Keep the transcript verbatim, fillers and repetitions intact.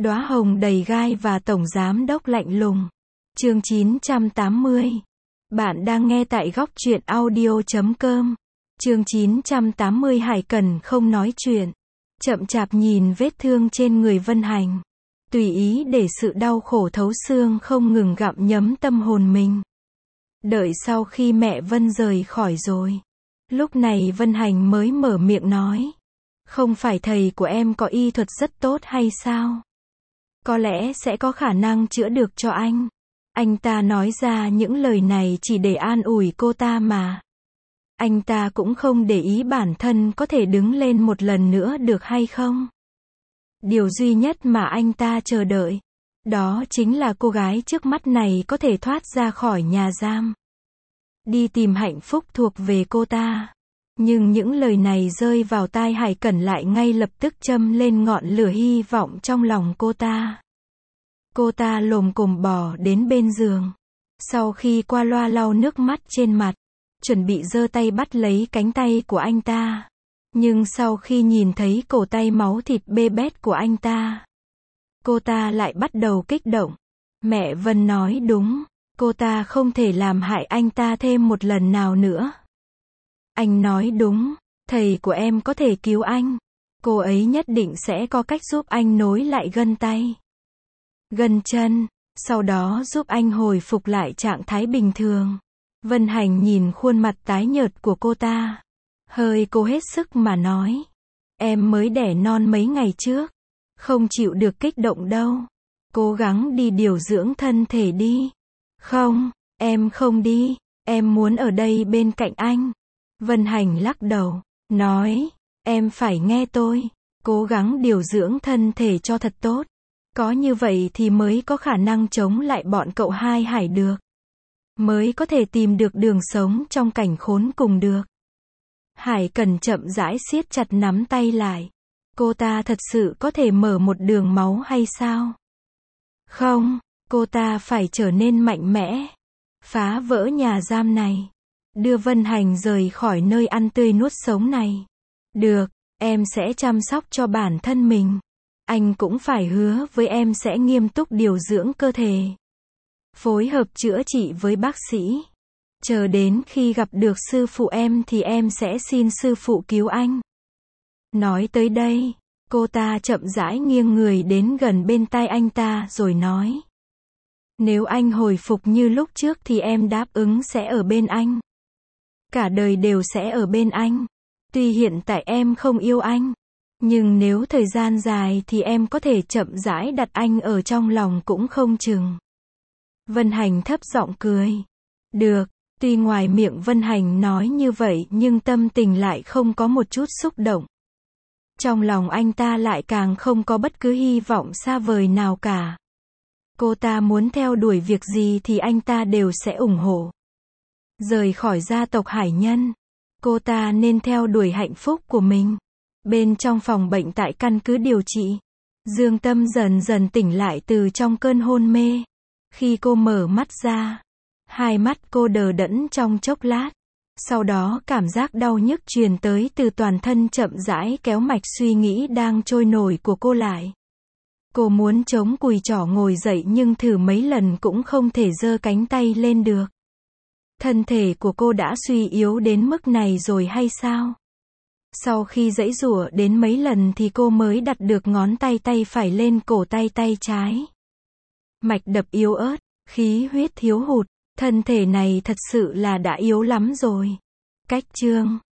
Đóa hồng đầy gai và tổng giám đốc lạnh lùng. Chương chín trăm tám mươi. Bạn đang nghe tại góc truyện audio chấm com. Chương chín trăm tám mươi. Hải Cẩn không nói chuyện. Chậm chạp nhìn vết thương trên người Vân Hành. Tùy ý để sự đau khổ thấu xương không ngừng gặm nhấm tâm hồn mình. Đợi sau khi mẹ Vân rời khỏi rồi. Lúc này Vân Hành mới mở miệng nói. Không phải thầy của em có y thuật rất tốt hay sao? Có lẽ sẽ có khả năng chữa được cho anh. Anh ta nói ra những lời này chỉ để an ủi cô ta mà. Anh ta cũng không để ý bản thân có thể đứng lên một lần nữa được hay không. Điều duy nhất mà anh ta chờ đợi, đó chính là cô gái trước mắt này có thể thoát ra khỏi nhà giam. Đi tìm hạnh phúc thuộc về cô ta. Nhưng những lời này rơi vào tai Hải Cẩn lại ngay lập tức châm lên ngọn lửa hy vọng trong lòng cô ta. Cô ta lồm cồm bò đến bên giường. Sau khi qua loa lau nước mắt trên mặt, chuẩn bị giơ tay bắt lấy cánh tay của anh ta. Nhưng sau khi nhìn thấy cổ tay máu thịt bê bết của anh ta, cô ta lại bắt đầu kích động. Mẹ Vân nói đúng, cô ta không thể làm hại anh ta thêm một lần nào nữa. Anh nói đúng, thầy của em có thể cứu anh. Cô ấy nhất định sẽ có cách giúp anh nối lại gân tay, gân chân, sau đó giúp anh hồi phục lại trạng thái bình thường. Vân Hành nhìn khuôn mặt tái nhợt của cô ta, hơi cố hết sức mà nói. Em mới đẻ non mấy ngày trước, không chịu được kích động đâu. Cố gắng đi điều dưỡng thân thể đi. Không, em không đi, em muốn ở đây bên cạnh anh. Vân Hành lắc đầu, nói, em phải nghe tôi, cố gắng điều dưỡng thân thể cho thật tốt. Có như vậy thì mới có khả năng chống lại bọn cậu hai Hải được. Mới có thể tìm được đường sống trong cảnh khốn cùng được. Hải Cẩn chậm rãi siết chặt nắm tay lại. Cô ta thật sự có thể mở một đường máu hay sao? Không, cô ta phải trở nên mạnh mẽ. Phá vỡ nhà giam này. Đưa Vân Hành rời khỏi nơi ăn tươi nuốt sống này. Được, em sẽ chăm sóc cho bản thân mình. Anh cũng phải hứa với em sẽ nghiêm túc điều dưỡng cơ thể. Phối hợp chữa trị với bác sĩ. Chờ đến khi gặp được sư phụ em thì em sẽ xin sư phụ cứu anh. Nói tới đây, cô ta chậm rãi nghiêng người đến gần bên tai anh ta rồi nói. Nếu anh hồi phục như lúc trước thì em đáp ứng sẽ ở bên anh. Cả đời đều sẽ ở bên anh. Tuy hiện tại em không yêu anh, nhưng nếu thời gian dài thì em có thể chậm rãi đặt anh ở trong lòng cũng không chừng. Vân Hành thấp giọng cười. Được, tuy ngoài miệng Vân Hành nói như vậy nhưng tâm tình lại không có một chút xúc động. Trong lòng anh ta lại càng không có bất cứ hy vọng xa vời nào cả. Cô ta muốn theo đuổi việc gì thì anh ta đều sẽ ủng hộ. Rời khỏi gia tộc Hải Nhân, cô ta nên theo đuổi hạnh phúc của mình. Bên trong phòng bệnh tại căn cứ điều trị, Dương Tâm dần dần tỉnh lại từ trong cơn hôn mê. Khi cô mở mắt ra, hai mắt cô đờ đẫn trong chốc lát. Sau đó cảm giác đau nhức truyền tới từ toàn thân chậm rãi kéo mạch suy nghĩ đang trôi nổi của cô lại. Cô muốn chống cùi chỏ ngồi dậy nhưng thử mấy lần cũng không thể giơ cánh tay lên được. Thân thể của cô đã suy yếu đến mức này rồi hay sao? Sau khi giãy giụa đến mấy lần thì cô mới đặt được ngón tay tay phải lên cổ tay tay trái. Mạch đập yếu ớt, khí huyết thiếu hụt, thân thể này thật sự là đã yếu lắm rồi. Cách chương